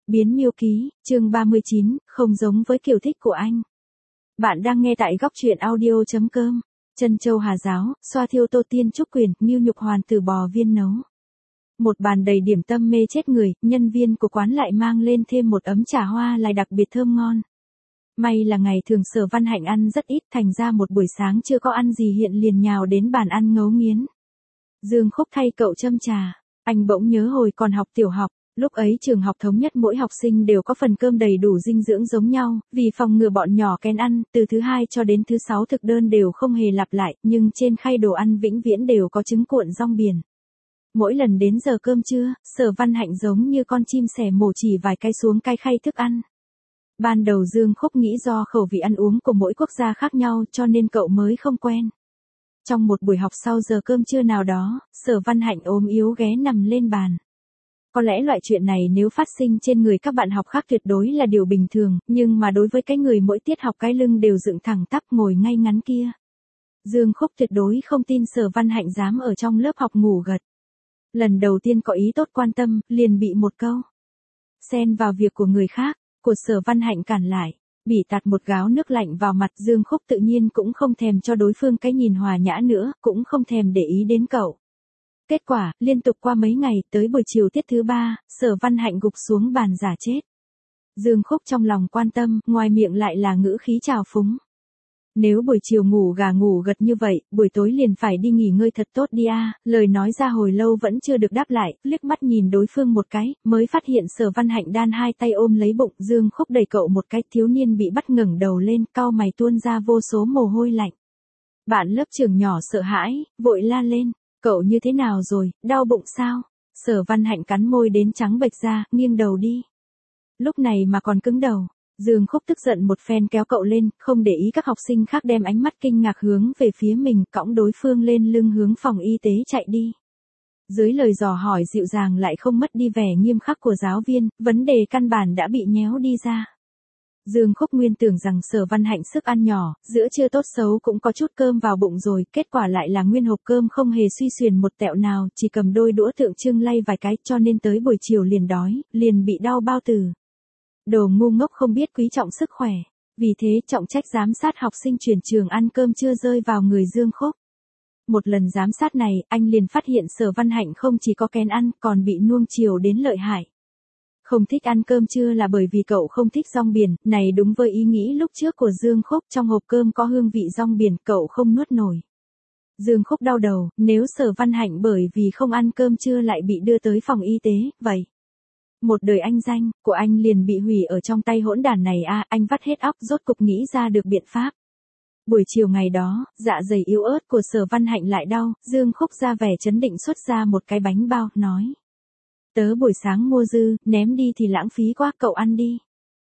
Biến miêu ký, chương 39, không giống với kiểu thích của anh. Bạn đang nghe tại góc truyện audio.com. Trân châu Hà giáo, xoa thiêu tô tiên trúc quyền, nghiêu nhục hoàn từ bò viên nấu. Một bàn đầy điểm tâm mê chết người, nhân viên của quán lại mang lên thêm một ấm trà hoa lại đặc biệt thơm ngon. May là ngày thường Sở Văn Hạnh ăn rất ít, thành ra một buổi sáng chưa có ăn gì hiện liền nhào đến bàn ăn ngấu nghiến. Dương Khúc thay cậu châm trà, anh bỗng nhớ hồi còn học tiểu học. Lúc ấy trường học thống nhất mỗi học sinh đều có phần cơm đầy đủ dinh dưỡng giống nhau, vì phòng ngừa bọn nhỏ kén ăn, từ thứ 2 cho đến thứ 6 thực đơn đều không hề lặp lại, nhưng trên khay đồ ăn vĩnh viễn đều có trứng cuộn rong biển. Mỗi lần đến giờ cơm trưa, Sở Văn Hạnh giống như con chim sẻ mổ chỉ vài cái xuống cái khay thức ăn. Ban đầu Dương Khúc nghĩ do khẩu vị ăn uống của mỗi quốc gia khác nhau cho nên cậu mới không quen. Trong một buổi học sau giờ cơm trưa nào đó, Sở Văn Hạnh ốm yếu ghé nằm lên bàn. Có lẽ loại chuyện này nếu phát sinh trên người các bạn học khác tuyệt đối là điều bình thường, nhưng mà đối với cái người mỗi tiết học cái lưng đều dựng thẳng tắp ngồi ngay ngắn kia. Dương Khúc tuyệt đối không tin Sở Văn Hạnh dám ở trong lớp học ngủ gật. Lần đầu tiên có ý tốt quan tâm, liền bị một câu xen vào việc của người khác, của Sở Văn Hạnh cản lại, bị tạt một gáo nước lạnh vào mặt. Dương Khúc tự nhiên cũng không thèm cho đối phương cái nhìn hòa nhã nữa, cũng không thèm để ý đến cậu. Kết quả, liên tục qua mấy ngày, tới buổi chiều tiết thứ 3, Sở Văn Hạnh gục xuống bàn giả chết. Dương Khúc trong lòng quan tâm, ngoài miệng lại là ngữ khí trào phúng. Nếu buổi chiều ngủ gà ngủ gật như vậy, buổi tối liền phải đi nghỉ ngơi thật tốt đi a. Lời nói ra hồi lâu vẫn chưa được đáp lại, liếc mắt nhìn đối phương một cái, mới phát hiện Sở Văn Hạnh đan hai tay ôm lấy bụng. Dương Khúc đẩy cậu một cái, thiếu niên bị bắt ngẩng đầu lên, cau mày tuôn ra vô số mồ hôi lạnh. Bạn lớp trưởng nhỏ sợ hãi, vội la lên. Cậu như thế nào rồi, đau bụng sao? Sở Văn Hạnh cắn môi đến trắng bệch ra, nghiêng đầu đi. Lúc này mà còn cứng đầu. Dương Khúc tức giận một phen kéo cậu lên, không để ý các học sinh khác đem ánh mắt kinh ngạc hướng về phía mình, cõng đối phương lên lưng hướng phòng y tế chạy đi. Dưới lời dò hỏi dịu dàng lại không mất đi vẻ nghiêm khắc của giáo viên, vấn đề căn bản đã bị nhéo đi ra. Dương Khúc nguyên tưởng rằng Sở Văn Hạnh sức ăn nhỏ, giữa trưa tốt xấu cũng có chút cơm vào bụng rồi, kết quả lại là nguyên hộp cơm không hề suy xuyển một tẹo nào, chỉ cầm đôi đũa tượng trưng lay vài cái, cho nên tới buổi chiều liền đói, liền bị đau bao tử. Đồ ngu ngốc không biết quý trọng sức khỏe, vì thế trọng trách giám sát học sinh chuyển trường ăn cơm chưa rơi vào người Dương Khúc. Một lần giám sát này, anh liền phát hiện Sở Văn Hạnh không chỉ có kén ăn, còn bị nuông chiều đến lợi hại. Không thích ăn cơm trưa là bởi vì cậu không thích rong biển, này đúng với ý nghĩ lúc trước của Dương Khúc, trong hộp cơm có hương vị rong biển, cậu không nuốt nổi. Dương Khúc đau đầu, nếu Sở Văn Hạnh bởi vì không ăn cơm trưa lại bị đưa tới phòng y tế, vậy một đời anh danh của anh liền bị hủy ở trong tay hỗn đản này a. Anh vắt hết óc rốt cục nghĩ ra được biện pháp. Buổi chiều ngày đó, dạ dày yếu ớt của Sở Văn Hạnh lại đau, Dương Khúc ra vẻ trấn định xuất ra một cái bánh bao, nói. Tớ buổi sáng mua dư, ném đi thì lãng phí quá, cậu ăn đi.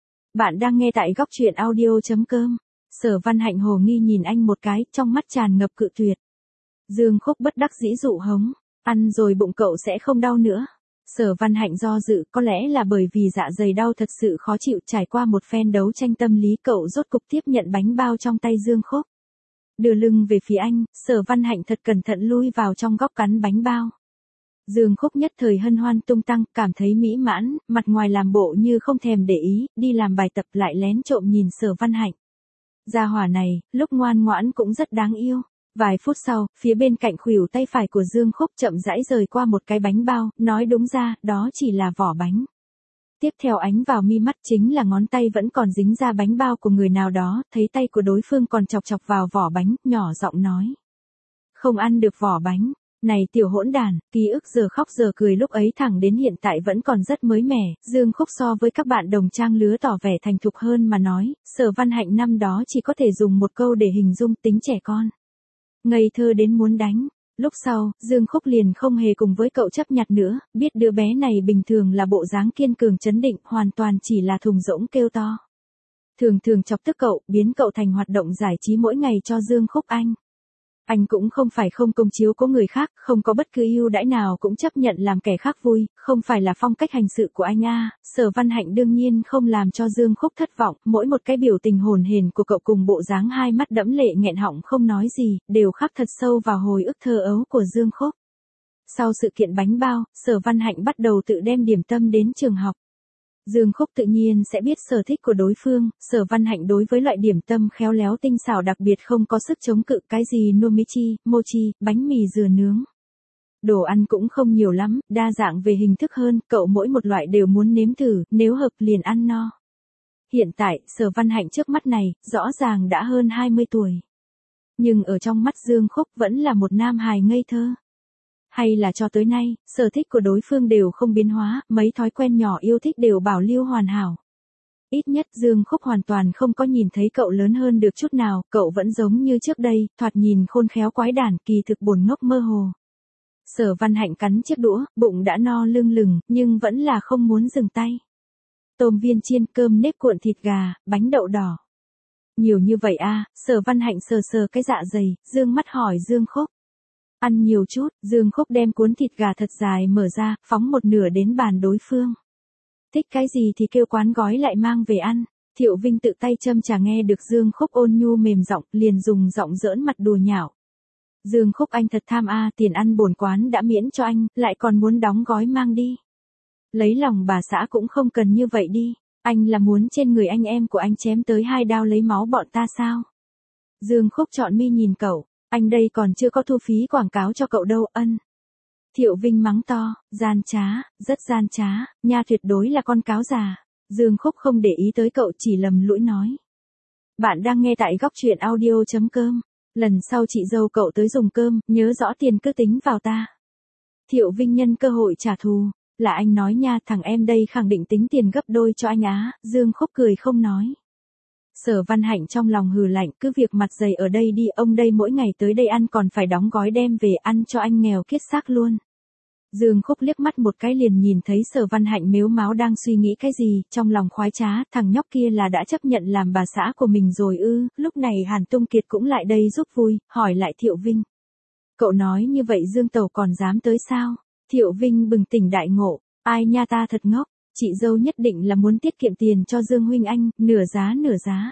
Bạn đang nghe tại góc truyện audio.com. Sở Văn Hạnh hồ nghi nhìn anh một cái, trong mắt tràn ngập cự tuyệt. Dương Khúc bất đắc dĩ dụ hống, ăn rồi bụng cậu sẽ không đau nữa. Sở Văn Hạnh do dự, có lẽ là bởi vì dạ dày đau thật sự khó chịu, trải qua một phen đấu tranh tâm lý cậu rốt cục tiếp nhận bánh bao trong tay Dương Khúc. Đưa lưng về phía anh, Sở Văn Hạnh thật cẩn thận lui vào trong góc cắn bánh bao. Dương Khúc nhất thời hân hoan tung tăng, cảm thấy mỹ mãn, mặt ngoài làm bộ như không thèm để ý, đi làm bài tập lại lén trộm nhìn Sở Văn Hạnh. Gia hỏa này, lúc ngoan ngoãn cũng rất đáng yêu. Vài phút sau, phía bên cạnh khuỷu tay phải của Dương Khúc chậm rãi rời qua một cái bánh bao, nói đúng ra, đó chỉ là vỏ bánh. Tiếp theo ánh vào mi mắt chính là ngón tay vẫn còn dính ra bánh bao của người nào đó, thấy tay của đối phương còn chọc chọc vào vỏ bánh, nhỏ giọng nói. Không ăn được vỏ bánh. Này tiểu hỗn đàn, ký ức giờ khóc giờ cười lúc ấy thẳng đến hiện tại vẫn còn rất mới mẻ. Dương Khúc so với các bạn đồng trang lứa tỏ vẻ thành thục hơn mà nói, Sở Văn Hạnh năm đó chỉ có thể dùng một câu để hình dung tính trẻ con. Ngây thơ đến muốn đánh. Lúc sau, Dương Khúc liền không hề cùng với cậu chấp nhặt nữa, biết đứa bé này bình thường là bộ dáng kiên cường trấn định, hoàn toàn chỉ là thùng rỗng kêu to. Thường thường chọc tức cậu, biến cậu thành hoạt động giải trí mỗi ngày cho Dương Khúc anh. Anh cũng không phải không công chiếu cố người khác, không có bất cứ ưu đãi nào cũng chấp nhận làm kẻ khác vui, không phải là phong cách hành sự của anh a. Sở Văn Hạnh đương nhiên không làm cho Dương Khúc thất vọng, mỗi một cái biểu tình hồn hển của cậu cùng bộ dáng hai mắt đẫm lệ nghẹn họng không nói gì, đều khắc thật sâu vào hồi ức thơ ấu của Dương Khúc. Sau sự kiện bánh bao, Sở Văn Hạnh bắt đầu tự đem điểm tâm đến trường học. Dương Khúc tự nhiên sẽ biết sở thích của đối phương, Sở Văn Hạnh đối với loại điểm tâm khéo léo tinh xảo đặc biệt không có sức chống cự, cái gì nomichi, mochi, bánh mì dừa nướng. Đồ ăn cũng không nhiều lắm, đa dạng về hình thức hơn, cậu mỗi một loại đều muốn nếm thử, nếu hợp liền ăn no. Hiện tại, Sở Văn Hạnh trước mắt này, rõ ràng đã hơn 20 tuổi. Nhưng ở trong mắt Dương Khúc vẫn là một nam hài ngây thơ. Hay là cho tới nay, sở thích của đối phương đều không biến hóa, mấy thói quen nhỏ yêu thích đều bảo lưu hoàn hảo. Ít nhất Dương Khúc hoàn toàn không có nhìn thấy cậu lớn hơn được chút nào, cậu vẫn giống như trước đây, thoạt nhìn khôn khéo quái đản, kỳ thực bồn ngốc mơ hồ. Sở Văn Hạnh cắn chiếc đũa, bụng đã no lưng lừng, nhưng vẫn là không muốn dừng tay. Tôm viên chiên, cơm nếp cuộn thịt gà, bánh đậu đỏ. Nhiều như vậy à, Sở Văn Hạnh sờ sờ cái dạ dày, dương mắt hỏi Dương Khúc. Ăn nhiều chút, Dương Khúc đem cuốn thịt gà thật dài mở ra, phóng một nửa đến bàn đối phương. Thích cái gì thì kêu quán gói lại mang về ăn. Thiệu Vinh tự tay châm trà nghe được Dương Khúc ôn nhu mềm giọng, liền dùng giọng giỡn mặt đùa nhạo. Dương Khúc anh thật tham a, tiền ăn bổn quán đã miễn cho anh, lại còn muốn đóng gói mang đi. Lấy lòng bà xã cũng không cần như vậy đi, anh là muốn trên người anh em của anh chém tới 2 đao lấy máu bọn ta sao? Dương Khúc trọn mi nhìn cậu, anh đây còn chưa có thu phí quảng cáo cho cậu đâu, ân. Thiệu Vinh mắng to, gian trá, rất gian trá, nha tuyệt đối là con cáo già. Dương Khúc không để ý tới cậu, chỉ lầm lũi nói. Bạn đang nghe tại góc truyện audio.com. Lần sau chị dâu cậu tới dùng cơm, nhớ rõ tiền cứ tính vào ta. Thiệu Vinh nhân cơ hội trả thù, là anh nói nha, thằng em đây khẳng định tính tiền gấp đôi cho anh á. Dương Khúc cười không nói. Sở Văn Hạnh trong lòng hừ lạnh, cứ việc mặt dày ở đây đi, ông đây mỗi ngày tới đây ăn còn phải đóng gói đem về ăn cho anh nghèo kiết xác luôn. Dương Khúc liếc mắt một cái liền nhìn thấy Sở Văn Hạnh mếu máo đang suy nghĩ cái gì, trong lòng khoái trá, thằng nhóc kia là đã chấp nhận làm bà xã của mình rồi ư. Lúc này Hàn Tung Kiệt cũng lại đây giúp vui, hỏi lại Thiệu Vinh. Cậu nói như vậy Dương Tẩu còn dám tới sao? Thiệu Vinh bừng tỉnh đại ngộ, ai nha ta thật ngốc, chị dâu nhất định là muốn tiết kiệm tiền cho Dương huynh anh, nửa giá nửa giá.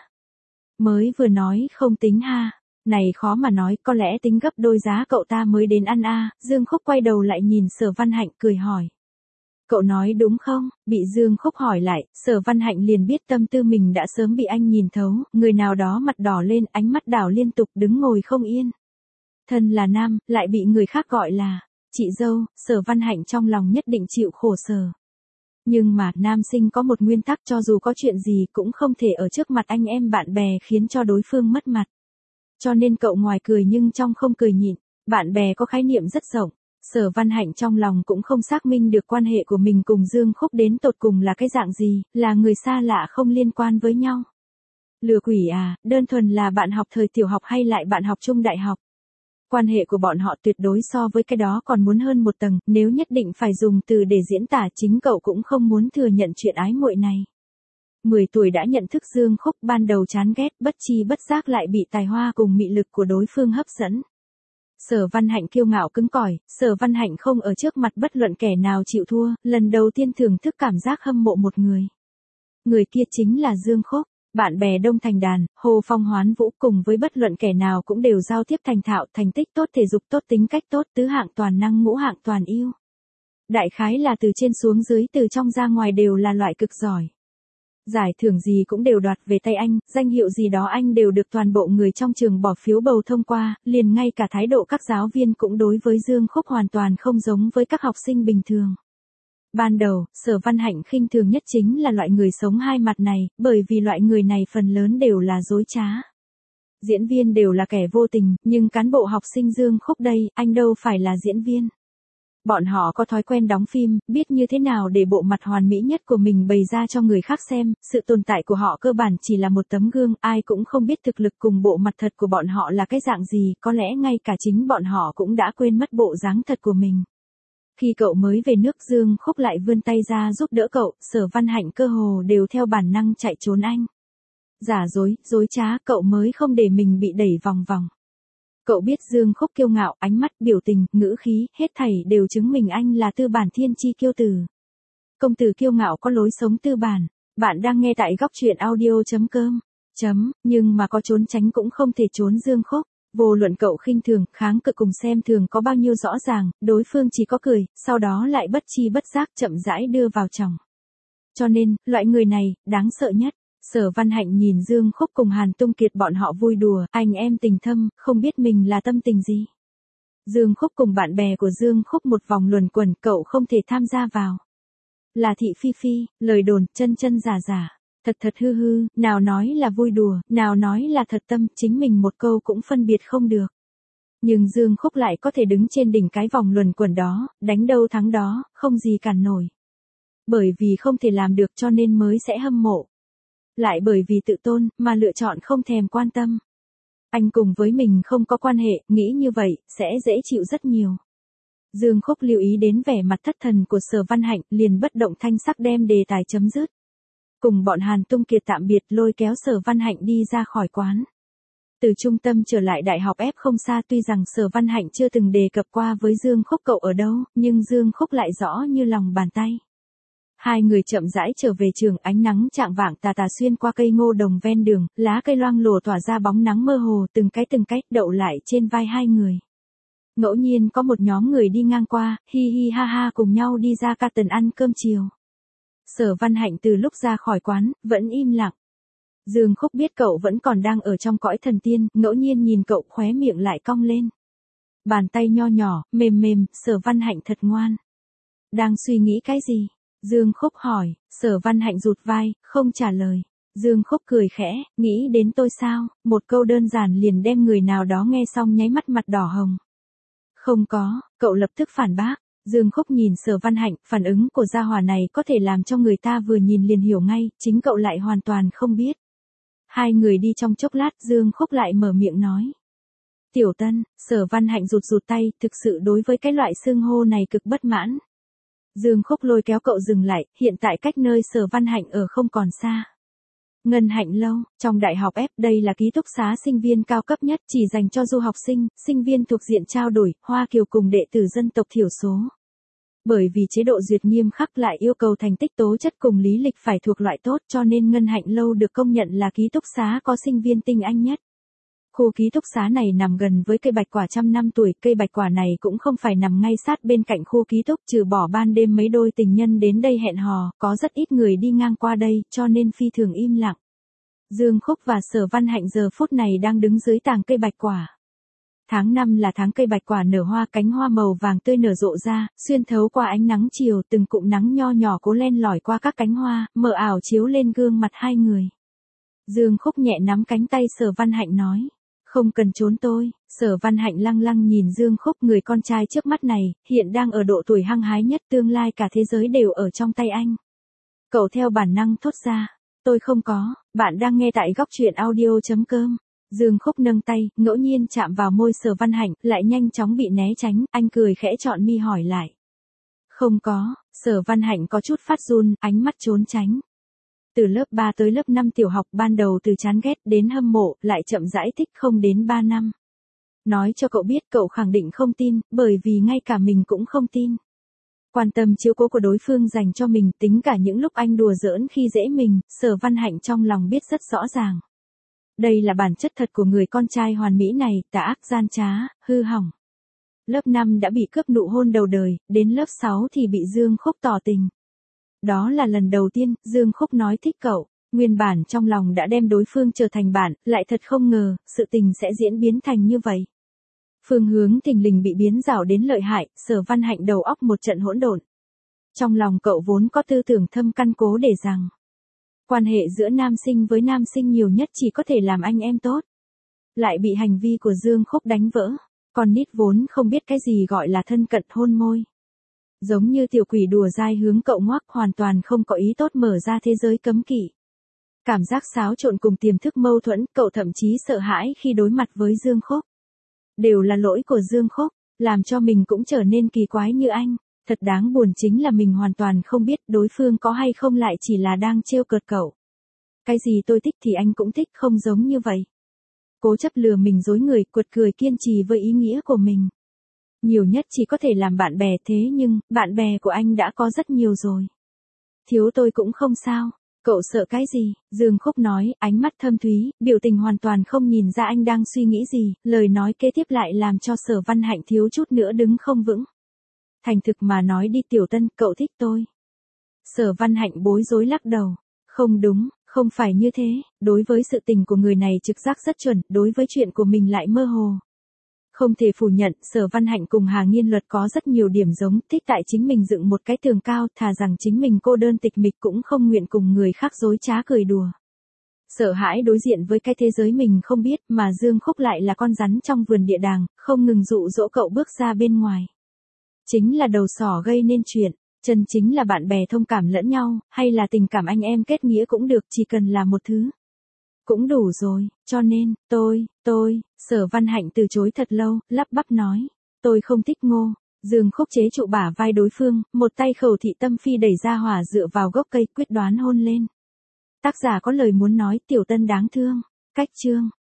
Mới vừa nói không tính ha. Này khó mà nói, có lẽ tính gấp đôi giá cậu ta mới đến ăn a. Dương Khúc quay đầu lại nhìn Sở Văn Hạnh cười hỏi. Cậu nói đúng không? Bị Dương Khúc hỏi lại, Sở Văn Hạnh liền biết tâm tư mình đã sớm bị anh nhìn thấu, người nào đó mặt đỏ lên, ánh mắt đảo liên tục đứng ngồi không yên. Thân là nam, lại bị người khác gọi là chị dâu, Sở Văn Hạnh trong lòng nhất định chịu khổ sở. Nhưng mà, nam sinh có một nguyên tắc, cho dù có chuyện gì cũng không thể ở trước mặt anh em bạn bè khiến cho đối phương mất mặt. Cho nên cậu ngoài cười nhưng trong không cười nhịn, bạn bè có khái niệm rất rộng. Sở Văn Hạnh trong lòng cũng không xác minh được quan hệ của mình cùng Dương Khúc đến tột cùng là cái dạng gì, là người xa lạ không liên quan với nhau. Lừa quỷ à, đơn thuần là bạn học thời tiểu học hay lại bạn học trung đại học. Quan hệ của bọn họ tuyệt đối so với cái đó còn muốn hơn một tầng, nếu nhất định phải dùng từ để diễn tả chính cậu cũng không muốn thừa nhận chuyện ái muội này. 10 tuổi đã nhận thức Dương Khúc, ban đầu chán ghét, bất chi bất giác lại bị tài hoa cùng mị lực của đối phương hấp dẫn. Sở Văn Hạnh kiêu ngạo cứng cỏi, Sở Văn Hạnh không ở trước mặt bất luận kẻ nào chịu thua, lần đầu tiên thưởng thức cảm giác hâm mộ một người. Người kia chính là Dương Khúc. Bạn bè đông thành đàn, Hồ Phong Hoán Vũ cùng với bất luận kẻ nào cũng đều giao tiếp thành thạo, thành tích tốt, thể dục tốt, tính cách tốt, tứ hạng toàn năng, ngũ hạng toàn ưu. Đại khái là từ trên xuống dưới, từ trong ra ngoài đều là loại cực giỏi. Giải thưởng gì cũng đều đoạt về tay anh, danh hiệu gì đó anh đều được toàn bộ người trong trường bỏ phiếu bầu thông qua, liền ngay cả thái độ các giáo viên cũng đối với Dương Khúc hoàn toàn không giống với các học sinh bình thường. Ban đầu, Sở Văn Hạnh khinh thường nhất chính là loại người sống hai mặt này, bởi vì loại người này phần lớn đều là dối trá. Diễn viên đều là kẻ vô tình, nhưng cán bộ học sinh Dương Khúc đây, anh đâu phải là diễn viên. Bọn họ có thói quen đóng phim, biết như thế nào để bộ mặt hoàn mỹ nhất của mình bày ra cho người khác xem, sự tồn tại của họ cơ bản chỉ là một tấm gương, ai cũng không biết thực lực cùng bộ mặt thật của bọn họ là cái dạng gì, có lẽ ngay cả chính bọn họ cũng đã quên mất bộ dáng thật của mình. Khi cậu mới về nước, Dương Khúc lại vươn tay ra giúp đỡ cậu, Sở Văn Hạnh cơ hồ đều theo bản năng chạy trốn anh. Giả dối, dối trá, cậu mới không để mình bị đẩy vòng vòng. Cậu biết Dương Khúc kiêu ngạo, ánh mắt, biểu tình, ngữ khí, hết thảy đều chứng minh anh là tư bản thiên chi kiêu tử. Công tử kiêu ngạo có lối sống tư bản. Bạn đang nghe tại góc truyện audio.com. Nhưng mà có trốn tránh cũng không thể trốn Dương Khúc. Vô luận cậu khinh thường, kháng cự cùng xem thường có bao nhiêu rõ ràng, đối phương chỉ có cười, sau đó lại bất chi bất giác chậm rãi đưa vào chồng. Cho nên, loại người này, đáng sợ nhất. Sở Văn Hạnh nhìn Dương Khúc cùng Hàn Tung Kiệt bọn họ vui đùa, anh em tình thâm, không biết mình là tâm tình gì. Dương Khúc cùng bạn bè của Dương Khúc một vòng luẩn quẩn, cậu không thể tham gia vào. Là thị phi phi, lời đồn, chân chân giả giả, thật thật hư hư, nào nói là vui đùa, nào nói là thật tâm, chính mình một câu cũng phân biệt không được. Nhưng Dương Khúc lại có thể đứng trên đỉnh cái vòng luẩn quẩn đó, đánh đâu thắng đó, không gì cản nổi. Bởi vì không thể làm được cho nên mới sẽ hâm mộ. Lại bởi vì tự tôn, mà lựa chọn không thèm quan tâm. Anh cùng với mình không có quan hệ, nghĩ như vậy, sẽ dễ chịu rất nhiều. Dương Khúc lưu ý đến vẻ mặt thất thần của Sở Văn Hạnh, liền bất động thanh sắc đem đề tài chấm dứt. Cùng bọn Hàn Tung Kiệt tạm biệt, lôi kéo Sở Văn Hạnh đi ra khỏi quán. Từ trung tâm trở lại đại học F không xa, tuy rằng Sở Văn Hạnh chưa từng đề cập qua với Dương Khúc cậu ở đâu, nhưng Dương Khúc lại rõ như lòng bàn tay. Hai người chậm rãi trở về trường, ánh nắng chạng vạng tà tà xuyên qua cây ngô đồng ven đường, lá cây loang lổ tỏa ra bóng nắng mơ hồ, từng cái đậu lại trên vai hai người. Ngẫu nhiên có một nhóm người đi ngang qua, hi hi ha ha cùng nhau đi ra ca tần ăn cơm chiều. Sở Văn Hạnh từ lúc ra khỏi quán, vẫn im lặng. Dương Khúc biết cậu vẫn còn đang ở trong cõi thần tiên, ngẫu nhiên nhìn cậu khóe miệng lại cong lên. Bàn tay nho nhỏ, mềm mềm, Sở Văn Hạnh thật ngoan. Đang suy nghĩ cái gì? Dương Khúc hỏi, Sở Văn Hạnh rụt vai, không trả lời. Dương Khúc cười khẽ, nghĩ đến tôi sao, một câu đơn giản liền đem người nào đó nghe xong nháy mắt mặt đỏ hồng. Không có, cậu lập tức phản bác. Dương Khúc nhìn Sở Văn Hạnh, phản ứng của gia hỏa này có thể làm cho người ta vừa nhìn liền hiểu ngay, chính cậu lại hoàn toàn không biết. Hai người đi trong chốc lát, Dương Khúc lại mở miệng nói. Tiểu Tân, Sở Văn Hạnh rụt tay, thực sự đối với cái loại xưng hô này cực bất mãn. Dương Khúc lôi kéo cậu dừng lại, hiện tại cách nơi Sở Văn Hạnh ở không còn xa. Ngân Hạnh Lâu, trong đại học F, đây là ký túc xá sinh viên cao cấp nhất, chỉ dành cho du học sinh, sinh viên thuộc diện trao đổi, Hoa Kiều cùng đệ tử dân tộc thiểu số. Bởi vì chế độ duyệt nghiêm khắc lại yêu cầu thành tích tố chất cùng lý lịch phải thuộc loại tốt, cho nên Ngân Hạnh Lâu được công nhận là ký túc xá có sinh viên tinh anh nhất. Khu ký túc xá này nằm gần với cây bạch quả 100 năm tuổi, cây bạch quả này cũng không phải nằm ngay sát bên cạnh khu ký túc, trừ bỏ ban đêm mấy đôi tình nhân đến đây hẹn hò, có rất ít người đi ngang qua đây, cho nên phi thường im lặng. Dương Khúc và Sở Văn Hạnh giờ phút này đang đứng dưới tàng cây bạch quả. Tháng 5 là tháng cây bạch quả nở hoa, cánh hoa màu vàng tươi nở rộ ra, xuyên thấu qua ánh nắng chiều, từng cụm nắng nho nhỏ cố len lỏi qua các cánh hoa, mờ ảo chiếu lên gương mặt hai người. Dương Khúc nhẹ nắm cánh tay Sở Văn Hạnh nói. Không cần trốn tôi. Sở Văn Hạnh lăng lăng nhìn Dương Khúc, người con trai trước mắt này, hiện đang ở độ tuổi hăng hái nhất, tương lai cả thế giới đều ở trong tay anh. Cậu theo bản năng thốt ra. Tôi không có, bạn đang nghe tại góc truyện audio.com. Dương Khúc nâng tay, ngẫu nhiên chạm vào môi Sở Văn Hạnh, lại nhanh chóng bị né tránh, anh cười khẽ trọn mi hỏi lại. Không có, Sở Văn Hạnh có chút phát run, ánh mắt trốn tránh. Từ lớp 3 tới lớp 5 tiểu học, ban đầu từ chán ghét đến hâm mộ, lại chậm rãi thích, không đến 3 năm. Nói cho cậu biết, cậu khẳng định không tin, bởi vì ngay cả mình cũng không tin. Quan tâm chiếu cố của đối phương dành cho mình, tính cả những lúc anh đùa giỡn khi dễ mình, Sở Văn Hạnh trong lòng biết rất rõ ràng. Đây là bản chất thật của người con trai hoàn mỹ này, tà ác gian trá, hư hỏng. Lớp 5 đã bị cướp nụ hôn đầu đời, đến lớp 6 thì bị Dương Khúc tỏ tình. Đó là lần đầu tiên, Dương Khúc nói thích cậu, nguyên bản trong lòng đã đem đối phương trở thành bạn, lại thật không ngờ, sự tình sẽ diễn biến thành như vậy. Phương hướng thình lình bị biến rảo đến lợi hại, Sở Văn Hạnh đầu óc một trận hỗn độn. Trong lòng cậu vốn có tư tưởng thâm căn cố để rằng, quan hệ giữa nam sinh với nam sinh nhiều nhất chỉ có thể làm anh em tốt. Lại bị hành vi của Dương Khúc đánh vỡ, con nít vốn không biết cái gì gọi là thân cận hôn môi. Giống như tiểu quỷ đùa dai hướng cậu ngoắc, hoàn toàn không có ý tốt mở ra thế giới cấm kỵ. Cảm giác xáo trộn cùng tiềm thức mâu thuẫn, cậu thậm chí sợ hãi khi đối mặt với Dương Khúc. Đều là lỗi của Dương Khúc, làm cho mình cũng trở nên kỳ quái như anh. Thật đáng buồn chính là mình hoàn toàn không biết đối phương có hay không lại chỉ là đang trêu cợt cậu. Cái gì tôi thích thì anh cũng thích, không giống như vậy. Cố chấp lừa mình dối người, cuột cười kiên trì với ý nghĩa của mình. Nhiều nhất chỉ có thể làm bạn bè, thế nhưng, bạn bè của anh đã có rất nhiều rồi. Thiếu tôi cũng không sao. Cậu sợ cái gì? Dương Khúc nói, ánh mắt thâm thúy, biểu tình hoàn toàn không nhìn ra anh đang suy nghĩ gì, lời nói kế tiếp lại làm cho Sở Văn Hạnh thiếu chút nữa đứng không vững. Thành thực mà nói đi Tiểu Tân, cậu thích tôi. Sở Văn Hạnh bối rối lắc đầu. Không đúng, không phải như thế, đối với sự tình của người này trực giác rất chuẩn, đối với chuyện của mình lại mơ hồ. Không thể phủ nhận, Sở Văn Hạnh cùng Hà Nghiên Luật có rất nhiều điểm giống, thích tại chính mình dựng một cái tường cao, thà rằng chính mình cô đơn tịch mịch cũng không nguyện cùng người khác dối trá cười đùa. Sợ hãi đối diện với cái thế giới mình không biết, mà Dương Khúc lại là con rắn trong vườn địa đàng, không ngừng dụ dỗ cậu bước ra bên ngoài. Chính là đầu sỏ gây nên chuyện, chân chính là bạn bè thông cảm lẫn nhau, hay là tình cảm anh em kết nghĩa cũng được, chỉ cần là một thứ. Cũng đủ rồi, cho nên, Sở Văn Hạnh từ chối thật lâu, lắp bắp nói. Tôi không thích Ngô. Dương Khúc chế trụ bả vai đối phương, một tay Khẩu Thị Tâm Phi đẩy ra hỏa dựa vào gốc cây quyết đoán hôn lên. Tác giả có lời muốn nói, Tiểu Tân đáng thương. Cách chương.